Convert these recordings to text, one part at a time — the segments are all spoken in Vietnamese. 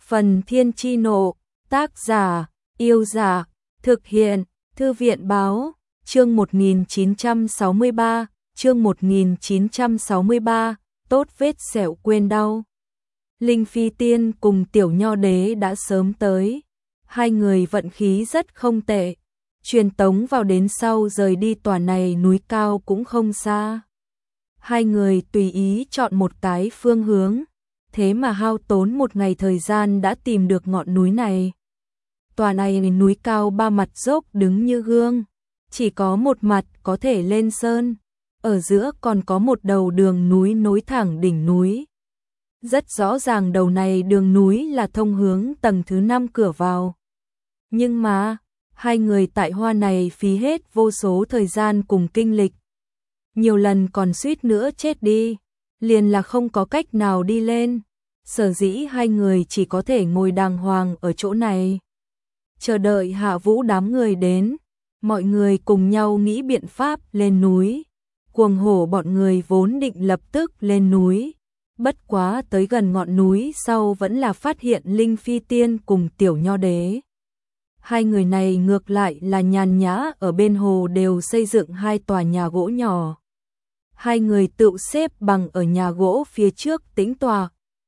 Phần Thiên Chi Nộ, tác giả, Yêu Giả, thực hiện, Thư viện Báo, chương 1963, tốt vết sẹo quên đau. Linh Phi Tiên cùng Tiểu Nho Đế đã sớm tới, hai người vận khí rất không tệ, truyền tống vào đến sau rời đi tòa này núi cao cũng không xa. Hai người tùy ý chọn một cái phương hướng, thế mà hao tốn một ngày thời gian đã tìm được ngọn núi này. Tòa này núi cao ba mặt dốc đứng như gương, chỉ có một mặt có thể lên sơn, ở giữa còn có một đầu đường núi nối thẳng đỉnh núi. Rất rõ ràng đầu này đường núi là thông hướng tầng thứ 5 cửa vào. Nhưng mà, hai người tại hoa này phí hết vô số thời gian cùng kinh lịch. Nhiều lần còn suýt nữa chết đi, liền là không có cách nào đi lên. Sở dĩ hai người chỉ có thể ngồi đàng hoàng ở chỗ này, chờ đợi Hạ Vũ đám người đến. Mọi người cùng nhau nghĩ biện pháp lên núi. Cuồng Hổ bọn người vốn định lập tức lên núi, bất quá tới gần ngọn núi sau vẫn là phát hiện Linh Phi Tiên cùng Tiểu Nho Đế. Hai người này ngược lại là nhàn nhã, ở bên hồ đều xây dựng hai tòa nhà gỗ nhỏ. Hai người tự xếp bằng ở nhà gỗ phía trước tĩnh tọa.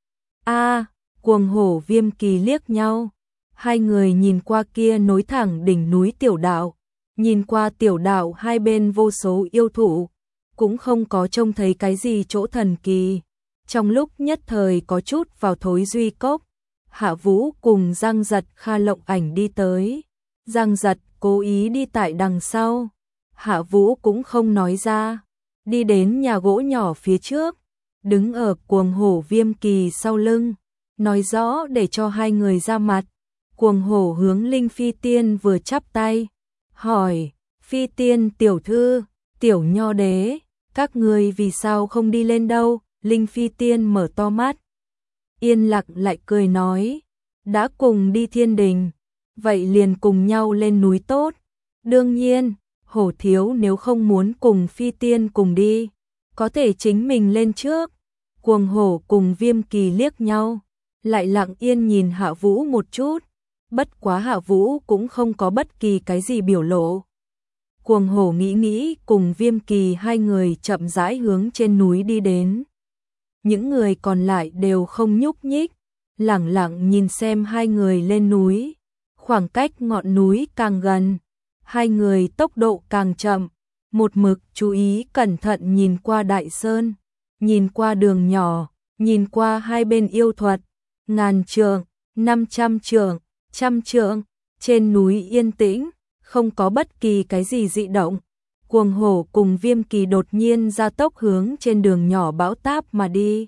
Cuồng Hổ Viêm Kỳ liếc nhau. Hai người nhìn qua kia nối thẳng đỉnh núi tiểu đạo, nhìn qua tiểu đạo hai bên vô số yêu thụ, cũng không có trông thấy cái gì chỗ thần kỳ. Trong lúc nhất thời có chút vào thối duy cốc, Hạ Vũ cùng Giang Giật Kha Lộng Ảnh đi tới. Giang Giật cố ý đi tại đằng sau, Hạ Vũ cũng không nói ra, đi đến nhà gỗ nhỏ phía trước, đứng ở Cuồng Hổ Viêm Kỳ sau lưng, nói rõ để cho hai người ra mặt. Cuồng Hổ hướng Linh Phi Tiên vừa chắp tay, hỏi: Phi Tiên tiểu thư, Tiểu Nho Đế, các người vì sao không đi lên đâu? Linh Phi Tiên mở to mắt, yên lặng lại cười nói: đã cùng đi thiên đình, vậy liền cùng nhau lên núi tốt. Đương nhiên, Hổ thiếu nếu không muốn cùng Phi Tiên cùng đi, có thể chính mình lên trước. Cuồng Hổ cùng Viêm Kỳ liếc nhau, lại lặng yên nhìn Hạ Vũ một chút, bất quá Hạ Vũ cũng không có bất kỳ cái gì biểu lộ. Cuồng Hổ nghĩ cùng Viêm Kỳ hai người chậm rãi hướng trên núi đi đến. Những người còn lại đều không nhúc nhích, lẳng lặng nhìn xem hai người lên núi. Khoảng cách ngọn núi càng gần, hai người tốc độ càng chậm, một mực chú ý cẩn thận nhìn qua đại sơn, nhìn qua đường nhỏ, nhìn qua hai bên yêu thuật. 1000 trượng, 500 trượng, 100 trượng, trên núi yên tĩnh, không có bất kỳ cái gì dị động. Cuồng Hổ cùng Viêm Kỳ đột nhiên ra tốc hướng trên đường nhỏ bão táp mà đi.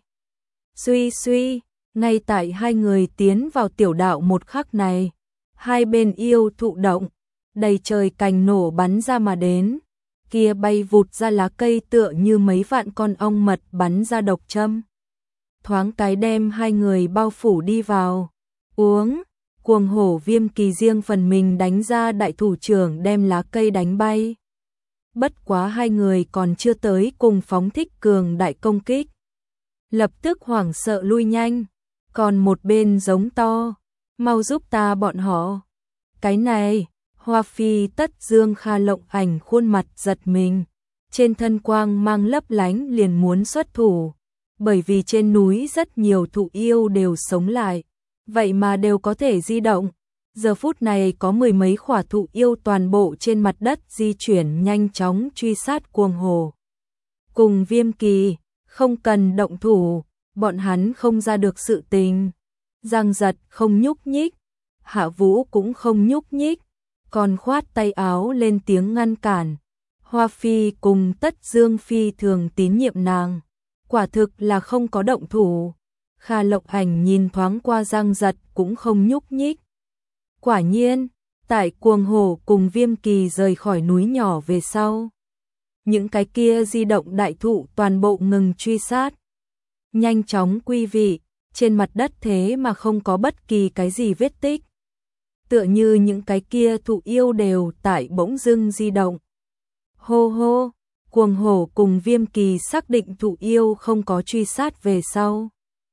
Suy, ngay tại hai người tiến vào tiểu đạo một khắc này, hai bên yêu thụ động, đầy trời cành nổ bắn ra mà đến, kia bay vụt ra lá cây tựa như mấy vạn con ong mật bắn ra độc châm. Thoáng cái đem hai người bao phủ đi vào. Uống, Cuồng Hổ Viêm Kỳ riêng phần mình đánh ra đại thủ trưởng đem lá cây đánh bay. Bất quá hai người còn chưa tới cùng phóng thích cường đại công kích, lập tức hoảng sợ lui nhanh, còn một bên giống to: mau giúp ta bọn họ. Cái này, Hoa Phi Tất Dương Kha Lộng Ảnh khuôn mặt giật mình, trên thân quang mang lấp lánh liền muốn xuất thủ, bởi vì trên núi rất nhiều thụ yêu đều sống lại, vậy mà đều có thể di động. Giờ phút này có mười mấy khỏa thụ yêu toàn bộ trên mặt đất di chuyển nhanh chóng truy sát Cuồng Hổ cùng Viêm Kỳ, không cần động thủ, bọn hắn không ra được sự tình. Giang Giật không nhúc nhích, Hạ Vũ cũng không nhúc nhích, còn khoát tay áo lên tiếng ngăn cản. Hoa Phi cùng Tất Dương Phi thường tín nhiệm nàng, quả thực là không có động thủ. Kha Lộng Ảnh nhìn thoáng qua Giang Giật cũng không nhúc nhích. Quả nhiên, tại Cuồng Hổ cùng Viêm Kỳ rời khỏi núi nhỏ về sau, những cái kia di động đại thụ toàn bộ ngừng truy sát, nhanh chóng quy vị, trên mặt đất thế mà không có bất kỳ cái gì vết tích. Tựa như những cái kia thụ yêu đều tại bỗng dưng di động. Hô hô, Cuồng Hổ cùng Viêm Kỳ xác định thụ yêu không có truy sát về sau,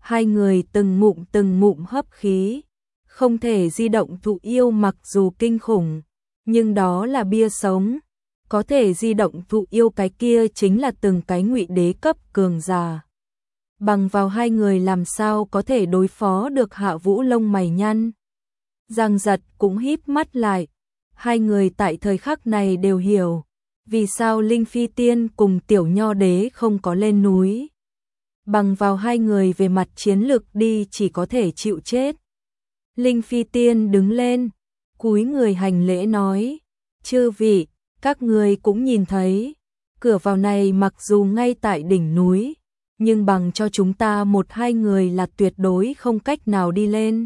Hai người từng ngụm hấp khí, không thể di động thụ yêu mặc dù kinh khủng, nhưng đó là bia sống, có thể di động thụ yêu cái kia chính là từng cái ngụy đế cấp cường giả. Bằng vào hai người làm sao có thể đối phó được Hạ Vũ lông mày nhăn. Giang Giật cũng híp mắt lại, hai người tại thời khắc này đều hiểu, vì sao Linh Phi Tiên cùng Tiểu Nho Đế không có lên núi. Bằng vào hai người về mặt chiến lực đi chỉ có thể chịu chết. Linh Phi Tiên đứng lên, cúi người hành lễ nói, chư vị, các người cũng nhìn thấy, cửa vào này mặc dù ngay tại đỉnh núi, nhưng bằng cho chúng ta một hai người là tuyệt đối không cách nào đi lên.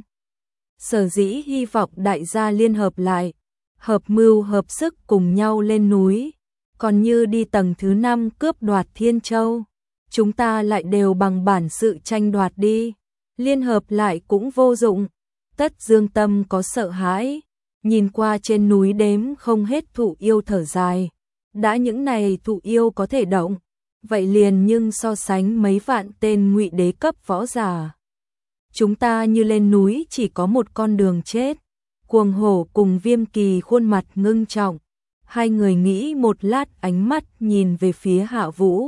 Sở dĩ hy vọng đại gia liên hợp lại, hợp mưu hợp sức cùng nhau lên núi, còn như đi tầng thứ 5 cướp đoạt Thiên Châu, chúng ta lại đều bằng bản sự tranh đoạt đi, liên hợp lại cũng vô dụng. Tất Dương tâm có sợ hãi, nhìn qua trên núi đếm không hết thụ yêu thở dài, đã những này thụ yêu có thể động, vậy liền nhưng so sánh mấy vạn tên ngụy đế cấp võ giả. Chúng ta như lên núi chỉ có một con đường chết. Cuồng Hổ cùng Viêm Kỳ khuôn mặt ngưng trọng, hai người nghĩ một lát ánh mắt nhìn về phía Hạ Vũ.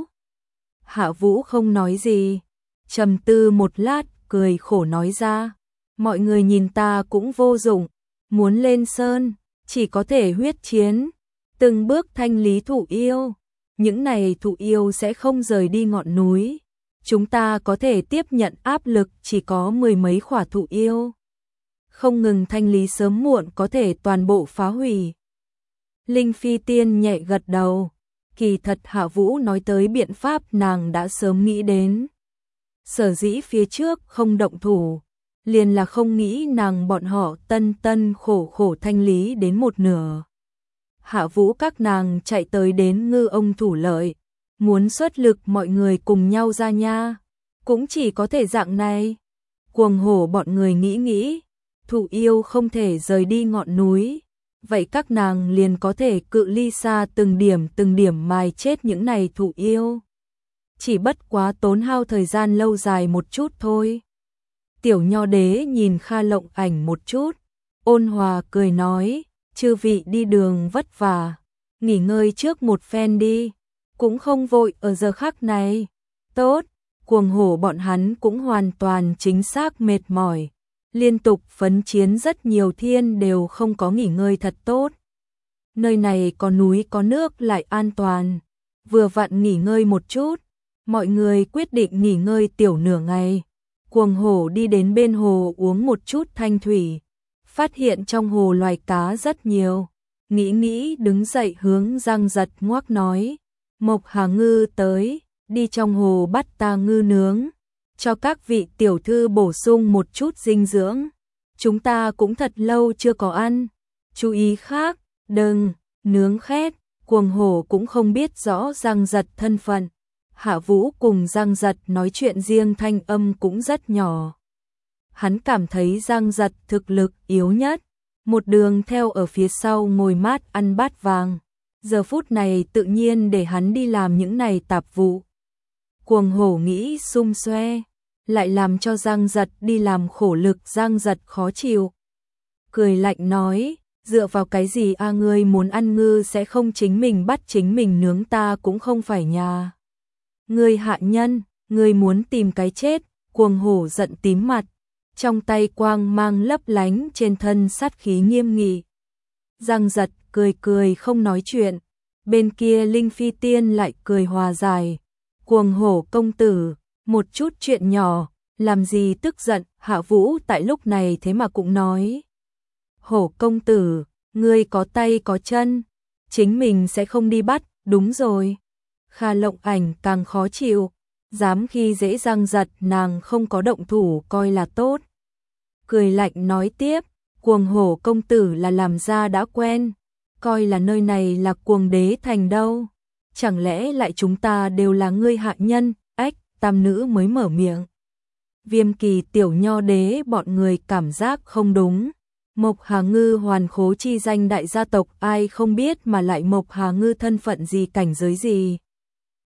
Hạ Vũ không nói gì, trầm tư một lát cười khổ nói ra, mọi người nhìn ta cũng vô dụng, muốn lên sơn, chỉ có thể huyết chiến, từng bước thanh lý thụ yêu, những này thụ yêu sẽ không rời đi ngọn núi, chúng ta có thể tiếp nhận áp lực chỉ có mười mấy khỏa thụ yêu. Không ngừng thanh lý sớm muộn có thể toàn bộ phá hủy. Linh Phi Tiên nhẹ gật đầu, kỳ thật Hạ Vũ nói tới biện pháp nàng đã sớm nghĩ đến. Sở dĩ phía trước không động thủ, liền là không nghĩ nàng bọn họ tân khổ thanh lý đến một nửa. Hạ Vũ các nàng chạy tới đến Ngư Ông thủ lợi, muốn xuất lực mọi người cùng nhau ra nha, cũng chỉ có thể dạng này. Cuồng Hổ bọn người nghĩ, thụ yêu không thể rời đi ngọn núi, vậy các nàng liền có thể cự ly xa từng điểm mài chết những này thụ yêu. Chỉ bất quá tốn hao thời gian lâu dài một chút thôi. Tiểu Nho Đế nhìn Kha Lộng Ảnh một chút, ôn hòa cười nói, chư vị đi đường vất vả, nghỉ ngơi trước một phen đi, cũng không vội ở giờ khắc này. Tốt, Cuồng Hổ bọn hắn cũng hoàn toàn chính xác mệt mỏi, liên tục phấn chiến rất nhiều thiên đều không có nghỉ ngơi thật tốt. Nơi này có núi có nước lại an toàn, vừa vặn nghỉ ngơi một chút, mọi người quyết định nghỉ ngơi tiểu nửa ngày. Cuồng Hổ đi đến bên hồ uống một chút thanh thủy, phát hiện trong hồ loài cá rất nhiều, nghĩ đứng dậy hướng Giang Giật ngoác nói, Mộc Hà Ngư tới, đi trong hồ bắt ta ngư nướng, cho các vị tiểu thư bổ sung một chút dinh dưỡng, chúng ta cũng thật lâu chưa có ăn, chú ý khác, đừng, nướng khét. Cuồng Hổ cũng không biết rõ Giang Giật thân phận, Hạ Vũ cùng Giang Giật nói chuyện riêng thanh âm cũng rất nhỏ. Hắn cảm thấy Giang Giật thực lực yếu nhất, một đường theo ở phía sau ngồi mát ăn bát vàng, giờ phút này tự nhiên để hắn đi làm những này tạp vụ. Cuồng Hổ nghĩ xung xoe, lại làm cho Giang Giật đi làm khổ lực, Giang Giật khó chịu. Cười lạnh nói, dựa vào cái gì a, ngươi muốn ăn ngư sẽ không chính mình bắt chính mình nướng, ta cũng không phải nhà ngươi hạ nhân, ngươi muốn tìm cái chết. Cuồng Hổ giận tím mặt, trong tay quang mang lấp lánh, trên thân sát khí nghiêm nghị. Giang Giật cười không nói chuyện, bên kia Linh Phi Tiên lại cười hòa giải, Cuồng Hổ công tử, một chút chuyện nhỏ, làm gì tức giận. Hạ Vũ tại lúc này thế mà cũng nói, Hổ công tử, ngươi có tay có chân, chính mình sẽ không đi bắt, đúng rồi. Kha Lộng Ảnh càng khó chịu, dám khi dễ Giang Giật, nàng không có động thủ coi là tốt. Cười lạnh nói tiếp, Cuồng Hổ công tử là làm ra đã quen, coi là nơi này là Cuồng Đế thành đâu, chẳng lẽ lại chúng ta đều là ngươi hạ nhân. Ách, tam nữ mới mở miệng. Viêm Kỳ, Tiểu Nho Đế bọn người cảm giác không đúng. Mộc Hà Ngư hoàn khố chi danh đại gia tộc ai không biết, mà lại Mộc Hà Ngư thân phận gì cảnh giới gì.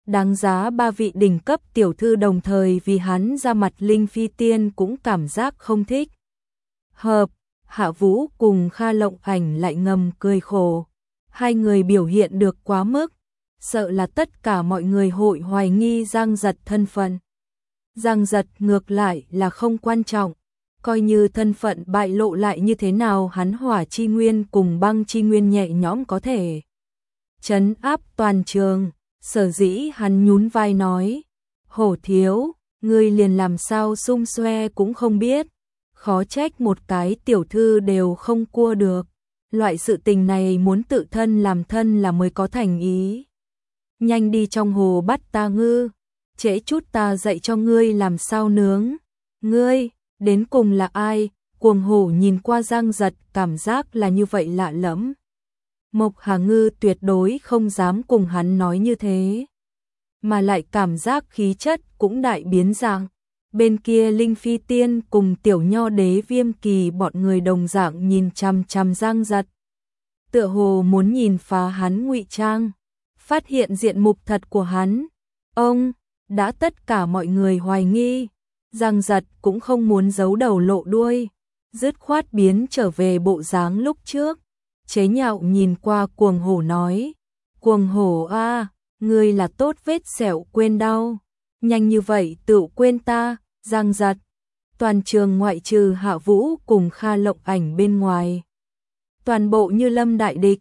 Đáng giá ba vị đỉnh cấp tiểu thư đồng thời vì hắn ra mặt, Linh Phi Tiên cũng cảm giác không thích hợp. Hạ Vũ cùng Kha Lộng Ảnh lại ngầm cười khổ. Hai người biểu hiện được quá mức, sợ là tất cả mọi người hội hoài nghi Giang Giật thân phận. Giang Giật ngược lại là không quan trọng, coi như thân phận bại lộ lại như thế nào, hắn hỏa chi nguyên cùng băng chi nguyên nhẹ nhõm có thể trấn áp toàn trường. Sở dĩ hắn nhún vai nói, Hổ thiếu, ngươi liền làm sao xung xoe cũng không biết, khó trách một cái tiểu thư đều không cua được. Loại sự tình này muốn tự thân làm thân là mới có thành ý. Nhanh đi trong hồ bắt ta ngư, trễ chút ta dạy cho ngươi làm sao nướng. Ngươi, đến cùng là ai? Cuồng hổ nhìn qua Giang Giật, cảm giác là như vậy lạ lẫm. Mộc Hà Ngư tuyệt đối không dám cùng hắn nói như thế, mà lại cảm giác khí chất cũng đại biến dạng. Bên kia Linh Phi Tiên cùng Tiểu Nho Đế Viêm Kỳ bọn người đồng dạng nhìn chằm chằm Giang Giật, tựa hồ muốn nhìn phá hắn ngụy trang, phát hiện diện mục thật của hắn. Ông, đã tất cả mọi người hoài nghi, Giang Giật cũng không muốn giấu đầu lộ đuôi, dứt khoát biến trở về bộ dáng lúc trước. Chế nhạo nhìn qua Cuồng hổ nói, Cuồng hổ a, ngươi là tốt vết sẹo quên đau, nhanh như vậy tự quên ta. Giang Giật, toàn trường ngoại trừ Hạ Vũ cùng Kha Lộng Ảnh bên ngoài, toàn bộ như lâm đại địch.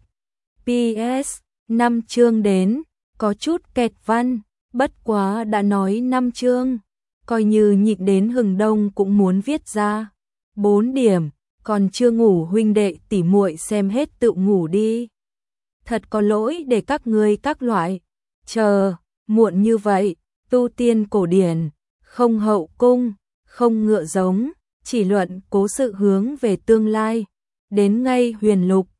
PS, 5 chương đến, có chút kẹt văn, bất quá đã nói 5 chương, coi như nhịn đến hừng đông cũng muốn viết ra. 4 điểm, còn chưa ngủ huynh đệ tỉ muội xem hết tự ngủ đi. Thật có lỗi để các ngươi các loại chờ muộn như vậy. Tu tiên cổ điển, không hậu cung, không ngựa giống, chỉ luận cố sự hướng về tương lai. Đến ngay huyền lục,